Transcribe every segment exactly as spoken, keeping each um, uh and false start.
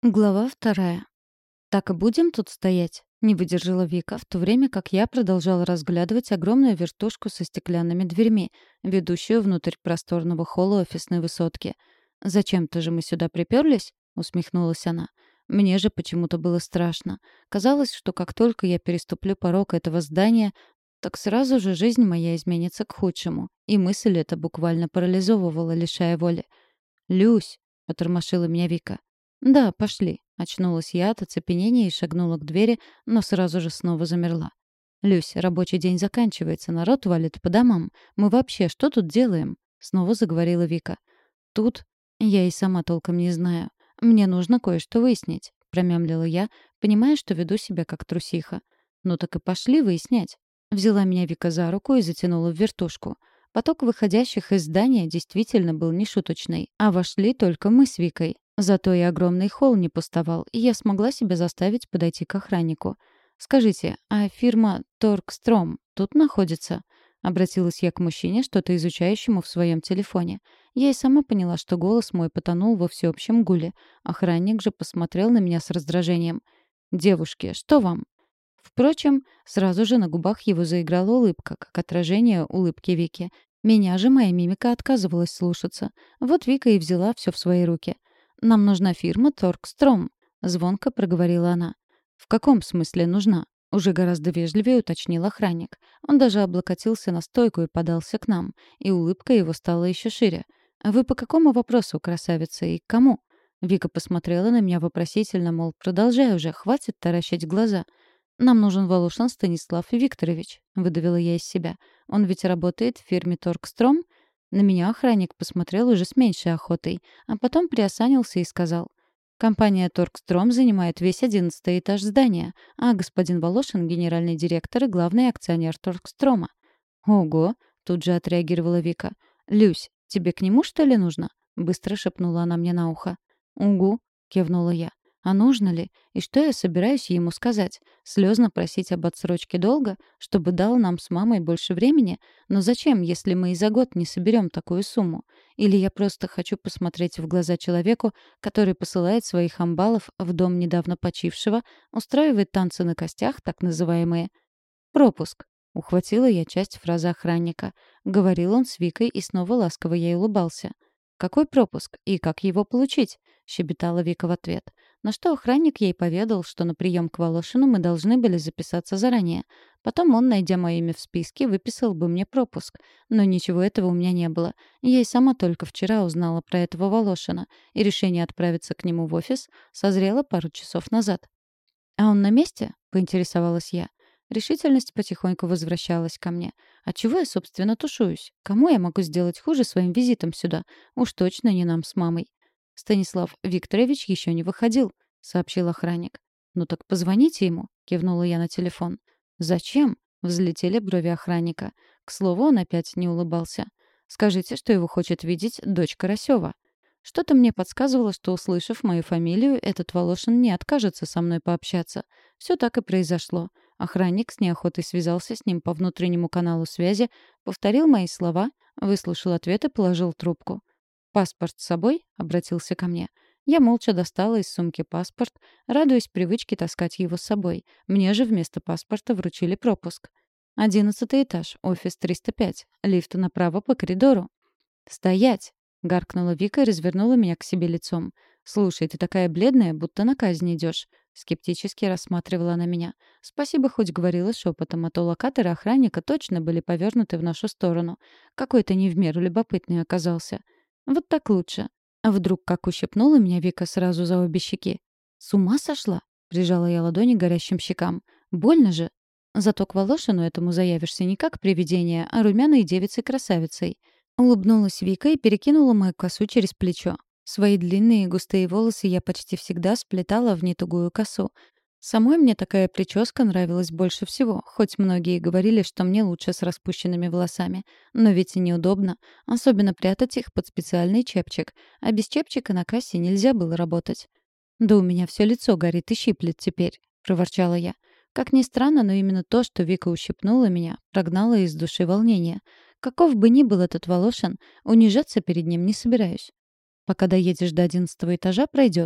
Глава вторая. «Так и будем тут стоять?» — не выдержала Вика, в то время как я продолжала разглядывать огромную вертушку со стеклянными дверьми, ведущую внутрь просторного холла офисной высотки. «Зачем-то же мы сюда приперлись?» — усмехнулась она. Мне же почему-то было страшно. Казалось, что как только я переступлю порог этого здания, так сразу же жизнь моя изменится к худшему. И мысль эта буквально парализовывала, лишая воли. «Люсь!» — потормошила меня Вика. «Да, пошли». Очнулась я от оцепенения и шагнула к двери, но сразу же снова замерла. «Люсь, рабочий день заканчивается, народ валит по домам. Мы вообще что тут делаем?» Снова заговорила Вика. «Тут я и сама толком не знаю. Мне нужно кое-что выяснить», — промямлила я, понимая, что веду себя как трусиха. «Ну так и пошли выяснять». Взяла меня Вика за руку и затянула в вертушку. Поток выходящих из здания действительно был нешуточный, а вошли только мы с Викой. Зато и огромный холл не пустовал, и я смогла себя заставить подойти к охраннику. «Скажите, а фирма «Торгстром» тут находится?» Обратилась я к мужчине, что-то изучающему в своем телефоне. Я и сама поняла, что голос мой потонул во всеобщем гуле. Охранник же посмотрел на меня с раздражением. «Девушки, что вам?» Впрочем, сразу же на губах его заиграла улыбка, как отражение улыбки Вики. Меня же моя мимика отказывалась слушаться. Вот Вика и взяла все в свои руки. «Нам нужна фирма «Торгстром», — звонко проговорила она. «В каком смысле нужна?» — уже гораздо вежливее уточнил охранник. Он даже облокотился на стойку и подался к нам, и улыбка его стала еще шире. «А вы по какому вопросу, красавица, и к кому?» Вика посмотрела на меня вопросительно, мол, продолжай уже, хватит таращить глаза. «Нам нужен Волошин Станислав Викторович», — выдавила я из себя. «Он ведь работает в фирме «Торгстром»?» На меня охранник посмотрел уже с меньшей охотой, а потом приосанился и сказал: «Компания «Торгстром» занимает весь одиннадцатый этаж здания, а господин Волошин — генеральный директор и главный акционер «Торгстрома». «Ого!» — тут же отреагировала Вика. «Люсь, тебе к нему, что ли, нужно?» — быстро шепнула она мне на ухо. «Угу!» — кивнула я. А нужно ли? И что я собираюсь ему сказать? Слезно просить об отсрочке долга, чтобы дал нам с мамой больше времени? Но зачем, если мы и за год не соберем такую сумму? Или я просто хочу посмотреть в глаза человеку, который посылает своих амбалов в дом недавно почившего, устраивает танцы на костях, так называемые «пропуск». Ухватила я часть фразы охранника. Говорил он с Викой и снова ласково ей улыбался. «Какой пропуск? И как его получить?» — щебетала Вика в ответ. На что охранник ей поведал, что на прием к Волошину мы должны были записаться заранее. Потом он, найдя мое имя в списке, выписал бы мне пропуск. Но ничего этого у меня не было. Я и сама только вчера узнала про этого Волошина, и решение отправиться к нему в офис созрело пару часов назад. «А он на месте?» — поинтересовалась я. Решительность потихоньку возвращалась ко мне. А чего я, собственно, тушуюсь? Кому я могу сделать хуже своим визитом сюда? Уж точно не нам с мамой. «Станислав Викторович еще не выходил», — сообщил охранник. «Ну так позвоните ему», — кивнула я на телефон. «Зачем?» — взлетели брови охранника. К слову, он опять не улыбался. «Скажите, что его хочет видеть дочь Карасева». Что-то мне подсказывало, что, услышав мою фамилию, этот Волошин не откажется со мной пообщаться. Все так и произошло. Охранник с неохотой связался с ним по внутреннему каналу связи, повторил мои слова, выслушал ответ и положил трубку. «Паспорт с собой?» — обратился ко мне. Я молча достала из сумки паспорт, радуясь привычке таскать его с собой. Мне же вместо паспорта вручили пропуск. Одиннадцатый этаж, офис триста пять. Лифт направо по коридору. «Стоять!» — гаркнула Вика и развернула меня к себе лицом. «Слушай, ты такая бледная, будто на казнь идешь». Скептически рассматривала она меня. Спасибо, хоть говорила шепотом, а то локаторы охранника точно были повернуты в нашу сторону. Какой-то не в меру любопытный оказался. Вот так лучше. А вдруг как ущипнула меня Вика сразу за обе щеки. «С ума сошла?» — прижала я ладони к горящим щекам. «Больно же!» «Зато к Волошину этому заявишься не как привидение, а румяной девицей-красавицей». Улыбнулась Вика и перекинула мою косу через плечо. Свои длинные и густые волосы я почти всегда сплетала в нетугую косу. Самой мне такая прическа нравилась больше всего, хоть многие говорили, что мне лучше с распущенными волосами. Но ведь и неудобно, особенно прятать их под специальный чепчик, а без чепчика на кассе нельзя было работать. «Да у меня все лицо горит и щиплет теперь», — проворчала я. Как ни странно, но именно то, что Вика ущипнула меня, прогнало из души волнение. Каков бы ни был этот Волошин, унижаться перед ним не собираюсь. «Пока доедешь до одиннадцатого этажа, пройдет»,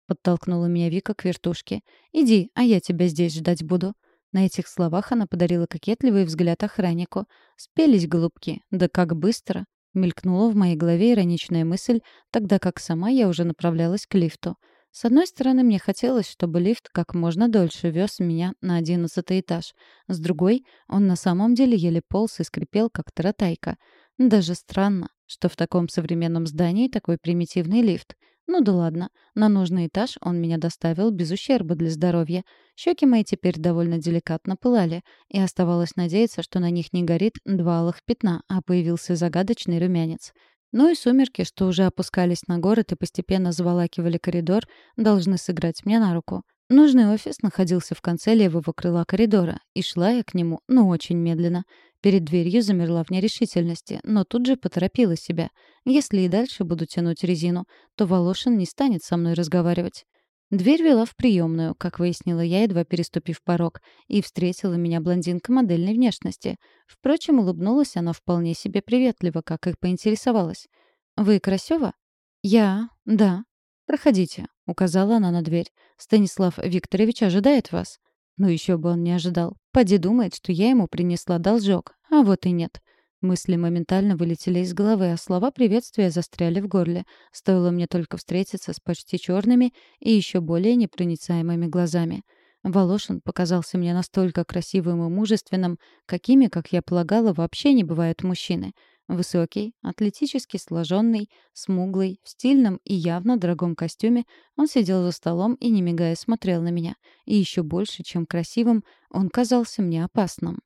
— подтолкнула меня Вика к вертушке. «Иди, а я тебя здесь ждать буду». На этих словах она подарила кокетливый взгляд охраннику. «Спелись, голубки, да как быстро!» Мелькнула в моей голове ироничная мысль, тогда как сама я уже направлялась к лифту. С одной стороны, мне хотелось, чтобы лифт как можно дольше вез меня на одиннадцатый этаж. С другой, он на самом деле еле полз и скрипел, как таратайка. Даже странно, что в таком современном здании такой примитивный лифт. Ну да ладно, на нужный этаж он меня доставил без ущерба для здоровья. Щеки мои теперь довольно деликатно пылали, и оставалось надеяться, что на них не горит два алых пятна, а появился загадочный румянец. Ну и сумерки, что уже опускались на город и постепенно заволакивали коридор, должны сыграть мне на руку. Нужный офис находился в конце левого крыла коридора, и шла я к нему, ну, очень медленно. Перед дверью замерла в нерешительности, но тут же поторопила себя. Если и дальше буду тянуть резину, то Волошин не станет со мной разговаривать. Дверь вела в приемную, как выяснила я, едва переступив порог, и встретила меня блондинка модельной внешности. Впрочем, улыбнулась она вполне себе приветливо, как и поинтересовалась. «Вы Красёва?» «Я, да». «Проходите», — указала она на дверь. «Станислав Викторович ожидает вас». Ну еще бы он не ожидал. Поди думает, что я ему принесла должок. А вот и нет. Мысли моментально вылетели из головы, а слова приветствия застряли в горле. Стоило мне только встретиться с почти черными и еще более непроницаемыми глазами. Волошин показался мне настолько красивым и мужественным, какими, как я полагала, вообще не бывают мужчины. Высокий, атлетически сложенный, смуглый, в стильном и явно дорогом костюме, он сидел за столом и, не мигая, смотрел на меня. И еще больше, чем красивым, он казался мне опасным.